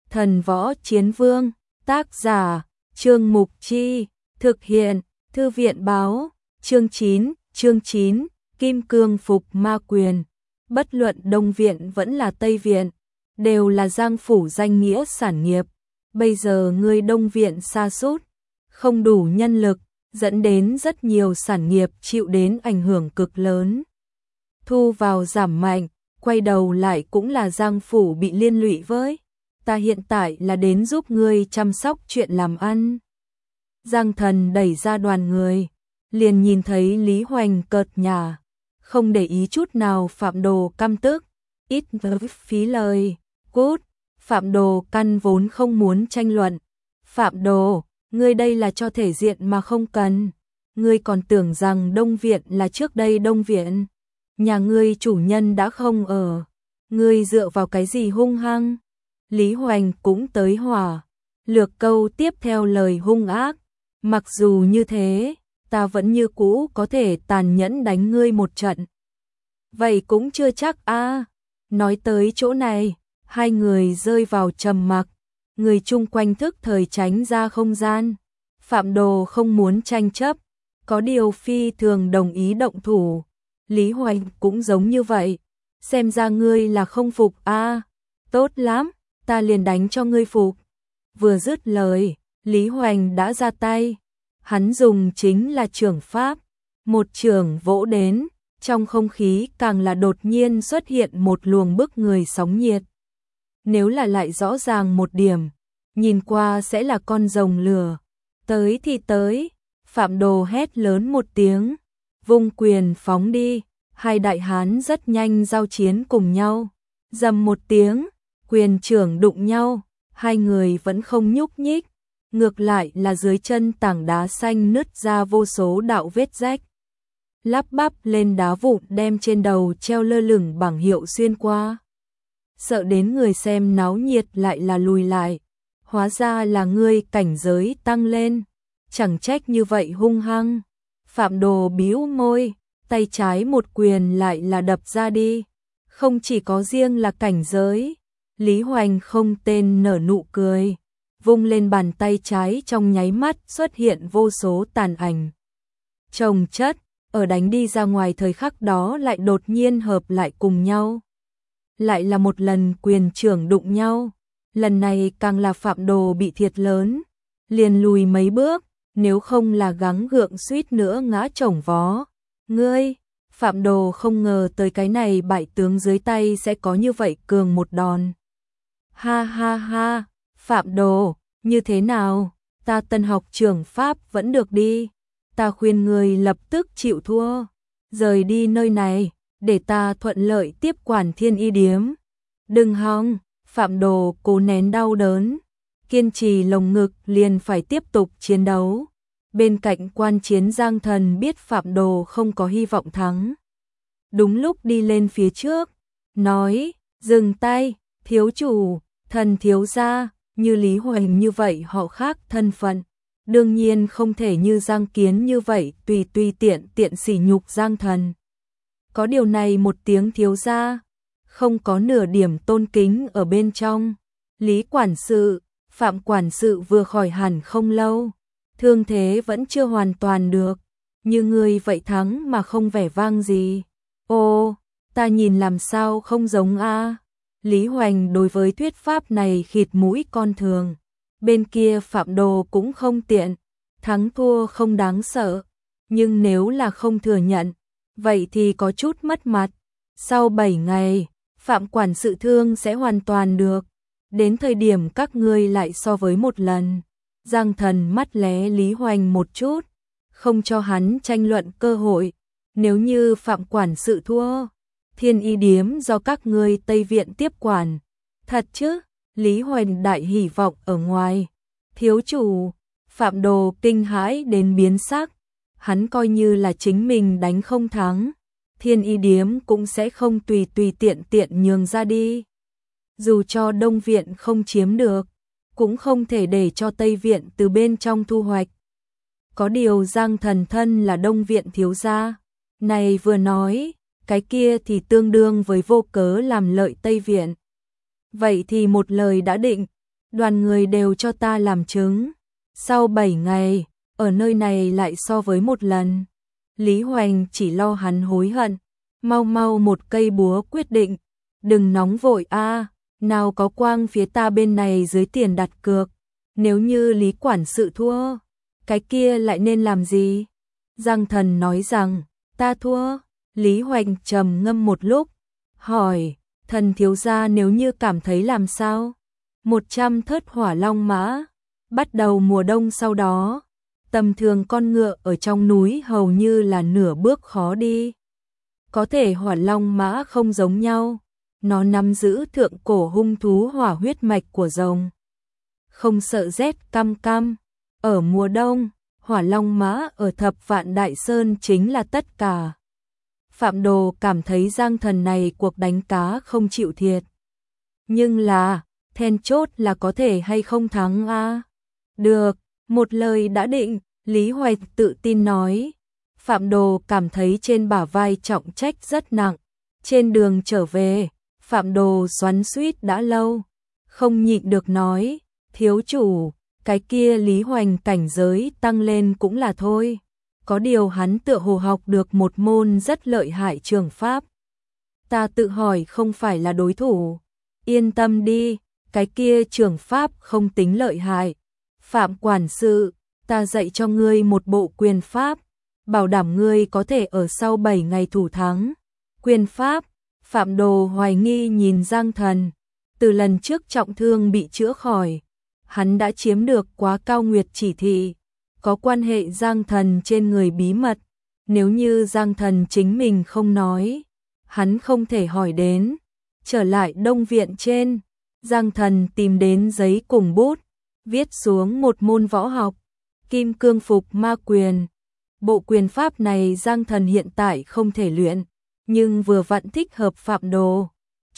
Thần Võ Chiến Vương, tác giả, Trương Mục Chi, thực hiện, Thư viện báo, chương 9, Kim Cương Phục Ma Quyền. Bất luận Đông Viện vẫn là Tây Viện, đều là Giang phủ danh nghĩa sản nghiệp. Bây giờ người Đông Viện sa sút, không đủ nhân lực, dẫn đến rất nhiều sản nghiệp chịu đến ảnh hưởng cực lớn. Thu vào giảm mạnh, quay đầu lại cũng là Giang phủ bị liên lụy với. Ta hiện tại là đến giúp ngươi chăm sóc chuyện làm ăn. Giang Thần đẩy ra đoàn người, liền nhìn thấy Lý Hoành cợt nhả, không để ý chút nào. Phạm Đồ căm tức, ít phí lời, cút. Phạm Đồ căn vốn không muốn tranh luận. Phạm Đồ, ngươi đây là cho thể diện mà không cần. Ngươi còn tưởng rằng Đông Viện là trước đây Đông Viện. Nhà ngươi chủ nhân đã không ở. Ngươi dựa vào cái gì hung hăng? Lý Hoành cũng tới hỏa. Lược câu tiếp theo lời hung ác. Mặc dù như thế, ta vẫn như cũ có thể tàn nhẫn đánh ngươi một trận. Vậy cũng chưa chắc a. Nói tới chỗ này, hai người rơi vào trầm mặc. Người chung quanh thức thời tránh ra không gian. Phạm Đồ không muốn tranh chấp, có điều phi thường đồng ý động thủ. Lý Hoành cũng giống như vậy. Xem ra ngươi là không phục a. Tốt lắm, ta liền đánh cho ngươi phục. Vừa dứt lời, Lý Hoành đã ra tay. Hắn dùng chính là chưởng pháp. Một chưởng vỗ đến, trong không khí càng là đột nhiên xuất hiện một luồng bức người sóng nhiệt. Nếu là lại rõ ràng một điểm, nhìn qua sẽ là con rồng lửa. Tới thì tới, Phạm Đồ hét lớn một tiếng, vung quyền phóng đi. Hai đại hán rất nhanh giao chiến cùng nhau. Rầm một tiếng, quyền chưởng đụng nhau, hai người vẫn không nhúc nhích. Ngược lại là dưới chân tảng đá xanh nứt ra vô số đạo vết rách. Lắp bắp lên đá vụn đem trên đầu treo lơ lửng bảng hiệu xuyên qua. Sợ đến người xem náo nhiệt lại là lùi lại. Hóa ra là ngươi cảnh giới tăng lên. Chẳng trách như vậy hung hăng. Phạm Đồ bĩu môi, tay trái một quyền lại là đập ra đi. Không chỉ có riêng là cảnh giới. Lý Hoành không tên nở nụ cười. Vung lên bàn tay trái trong nháy mắt xuất hiện vô số tàn ảnh. Chồng chất, ở đánh đi ra ngoài thời khắc đó lại đột nhiên hợp lại cùng nhau. Lại là một lần quyền chưởng đụng nhau. Lần này càng là Phạm Đồ bị thiệt lớn. Liền lùi mấy bước, nếu không là gắng gượng suýt nữa ngã chồng vó. Ngươi, Phạm Đồ không ngờ tới cái này bại tướng dưới tay sẽ có như vậy cường một đòn. Ha ha ha, Phạm Đồ, như thế nào? Ta tân học trưởng pháp vẫn được đi. Ta khuyên người lập tức chịu thua. Rời đi nơi này, để ta thuận lợi tiếp quản Thiên Y Điếm. Đừng hòng, Phạm Đồ cố nén đau đớn. Kiên trì lồng ngực liền phải tiếp tục chiến đấu. Bên cạnh quan chiến Giang Thần biết Phạm Đồ không có hy vọng thắng. Đúng lúc đi lên phía trước, nói, dừng tay, thiếu chủ, thần thiếu gia, như Lý Hoành như vậy họ khác thân phận. Đương nhiên không thể như Giang Kiến như vậy tùy tiện sỉ nhục Giang Thần. Có điều này một tiếng thiếu gia, không có nửa điểm tôn kính ở bên trong. Lý quản sự, Phạm quản sự vừa khỏi hẳn không lâu. Thương thế vẫn chưa hoàn toàn được, như người vậy thắng mà không vẻ vang gì. Ô, ta nhìn làm sao không giống a? Lý Hoành đối với thuyết pháp này khịt mũi con thường. Bên kia Phạm Đồ cũng không tiện, thắng thua không đáng sợ, nhưng nếu là không thừa nhận, vậy thì có chút mất mặt. Sau 7 ngày, Phạm quản sự thương sẽ hoàn toàn được, đến thời điểm các ngươi lại so với một lần. Giang Thần mắt lé Lý Hoành một chút, không cho hắn tranh luận cơ hội. Nếu như Phạm quản sự thua, Thiên Y Điếm do các ngươi Tây Viện tiếp quản. Thật chứ? Lý Hoành đại hỉ vọng ở ngoài. Thiếu chủ, Phạm Đồ kinh hãi đến biến sắc. Hắn coi như là chính mình đánh không thắng, Thiên Y Điếm cũng sẽ không tùy tiện nhường ra đi. Dù cho Đông Viện không chiếm được, cũng không thể để cho Tây Viện từ bên trong thu hoạch. Có điều Giang Thần thân là Đông Viện thiếu gia, này vừa nói, cái kia thì tương đương với vô cớ làm lợi Tây Viện. Vậy thì một lời đã định, Đoàn người đều cho ta làm chứng. Sau 7 ngày, ở nơi này lại so với một lần. Lý Hoành chỉ lo hắn hối hận. Mau mau một cây búa quyết định. Đừng nóng vội a, nào có quang phía ta bên này dưới tiền đặt cược. Nếu như Lý quản sự thua, cái kia lại nên làm gì? Giang Thần nói rằng, ta thua. Lý Hoành trầm ngâm một lúc, hỏi, Thần thiếu gia nếu như cảm thấy làm sao? 100 thớt hỏa long mã, bắt đầu mùa đông sau đó, tầm thường con ngựa ở trong núi hầu như là nửa bước khó đi. Có thể hỏa long mã không giống nhau, nó nắm giữ thượng cổ hung thú hỏa huyết mạch của rồng. Không sợ rét căm căm, ở mùa đông, hỏa long mã ở Thập Vạn Đại Sơn chính là tất cả. Phạm Đồ cảm thấy Giang Thần này cuộc đánh cá không chịu thiệt. Nhưng là, then chốt là có thể hay không thắng a. Được, một lời đã định, Lý Hoạch tự tin nói. Phạm Đồ cảm thấy trên bả vai trọng trách rất nặng. Trên đường trở về, Phạm Đồ xoắn xuýt đã lâu. Không nhịn được nói, thiếu chủ, cái kia Lý Hoành cảnh giới tăng lên cũng là thôi. Có điều hắn tựa hồ học được một môn rất lợi hại trường pháp. Ta tự hỏi không phải là đối thủ. Yên tâm đi, cái kia trường pháp không tính lợi hại. Phạm quản sự, ta dạy cho ngươi một bộ quyền pháp, bảo đảm ngươi có thể ở sau 7 ngày thủ thắng. Quyền pháp, Phạm Đồ hoài nghi nhìn Giang Thần. Từ lần trước trọng thương bị chữa khỏi, hắn đã chiếm được Quá Cao Nguyệt chỉ thị. Có quan hệ Giang Thần trên người bí mật, nếu như Giang Thần chính mình không nói, hắn không thể hỏi đến. Trở lại Đông Viện trên, Giang Thần tìm đến giấy cùng bút, viết xuống một môn võ học, Kim Cương Phục Ma Quyền. Bộ quyền pháp này Giang Thần hiện tại không thể luyện, nhưng vừa vặn thích hợp Phạm Đồ.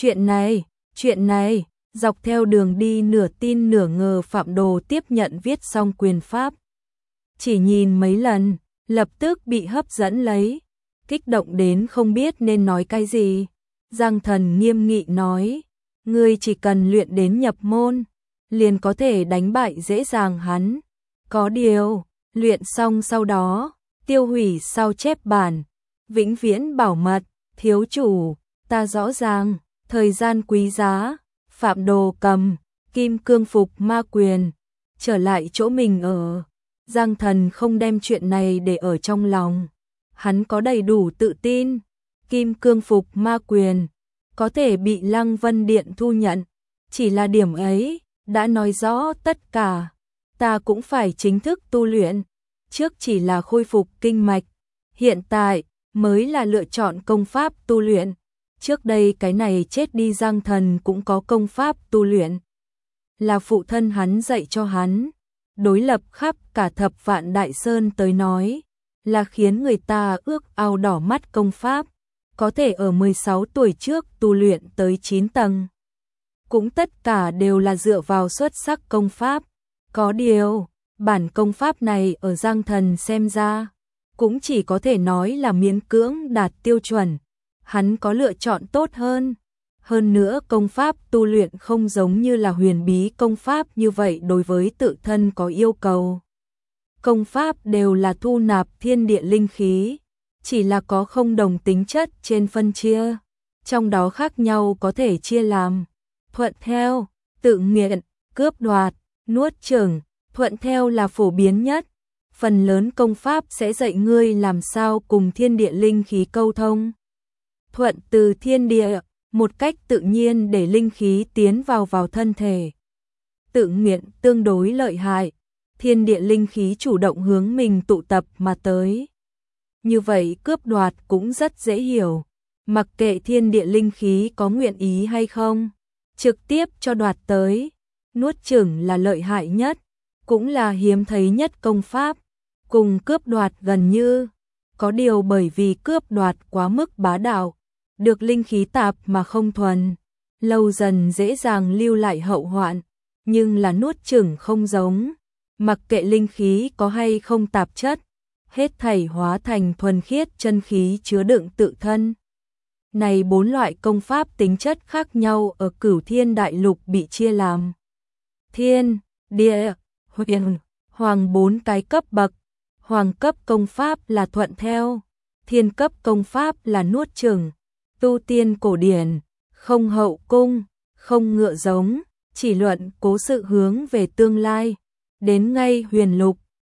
Chuyện này, dọc theo đường đi nửa tin nửa ngờ Phạm Đồ tiếp nhận viết xong quyền pháp. Chỉ nhìn mấy lần, lập tức bị hấp dẫn lấy, kích động đến không biết nên nói cái gì. Giang Thần nghiêm nghị nói, ngươi chỉ cần luyện đến nhập môn, liền có thể đánh bại dễ dàng hắn. Có điều, luyện xong sau đó, tiêu hủy sao chép bản, vĩnh viễn bảo mật. Thiếu chủ, ta rõ ràng, thời gian quý giá. Phạm Đồ cầm Kim Cương Phục Ma Quyền, trở lại chỗ mình ở. Giang Thần không đem chuyện này để ở trong lòng. Hắn có đầy đủ tự tin, Kim Cương Phục Ma Quyền có thể bị Lăng Vân Điện thu nhận. Chỉ là điểm ấy, đã nói rõ tất cả. Ta cũng phải chính thức tu luyện. Trước chỉ là khôi phục kinh mạch, hiện tại mới là lựa chọn công pháp tu luyện. Trước đây cái này chết đi Giang Thần cũng có công pháp tu luyện, là phụ thân hắn dạy cho hắn. Đối lập khắp cả Thập Vạn Đại Sơn tới nói, là khiến người ta ước ao đỏ mắt công pháp, có thể ở 16 tuổi trước tu luyện tới 9 tầng. Cũng tất cả đều là dựa vào xuất sắc công pháp. Có điều, bản công pháp này ở Giang Thần xem ra, cũng chỉ có thể nói là miễn cưỡng đạt tiêu chuẩn. Hắn có lựa chọn tốt hơn. Hơn nữa công pháp tu luyện không giống như là huyền bí công pháp như vậy đối với tự thân có yêu cầu. Công pháp đều là thu nạp thiên địa linh khí, chỉ là có không đồng tính chất trên phân chia. Trong đó khác nhau có thể chia làm thuận theo, tự nghiện, cướp đoạt, nuốt chửng. Thuận theo là phổ biến nhất. Phần lớn công pháp sẽ dạy ngươi làm sao cùng thiên địa linh khí câu thông. Thuận từ thiên địa, một cách tự nhiên để linh khí tiến vào thân thể. Tự nghiện tương đối lợi hại, thiên địa linh khí chủ động hướng mình tụ tập mà tới. Như vậy cướp đoạt cũng rất dễ hiểu, mặc kệ thiên địa linh khí có nguyện ý hay không, trực tiếp cho đoạt tới. Nuốt chửng là lợi hại nhất, cũng là hiếm thấy nhất công pháp, cùng cướp đoạt gần như. Có điều bởi vì cướp đoạt quá mức bá đạo, được linh khí tạp mà không thuần, lâu dần dễ dàng lưu lại hậu hoạn. Nhưng là nuốt chửng không giống, mặc kệ linh khí có hay không tạp chất, hết thảy hóa thành thuần khiết chân khí chứa đựng tự thân. Này 4 loại công pháp tính chất khác nhau ở Cửu Thiên Đại Lục bị chia làm thiên, địa, huyền, hoàng 4 cái cấp bậc. Hoàng cấp công pháp là thuận theo, thiên cấp công pháp là nuốt chửng, tu tiên cổ điển, không hậu cung, không ngựa giống, chỉ luận cố sự hướng về tương lai. Đến ngay huyền lục,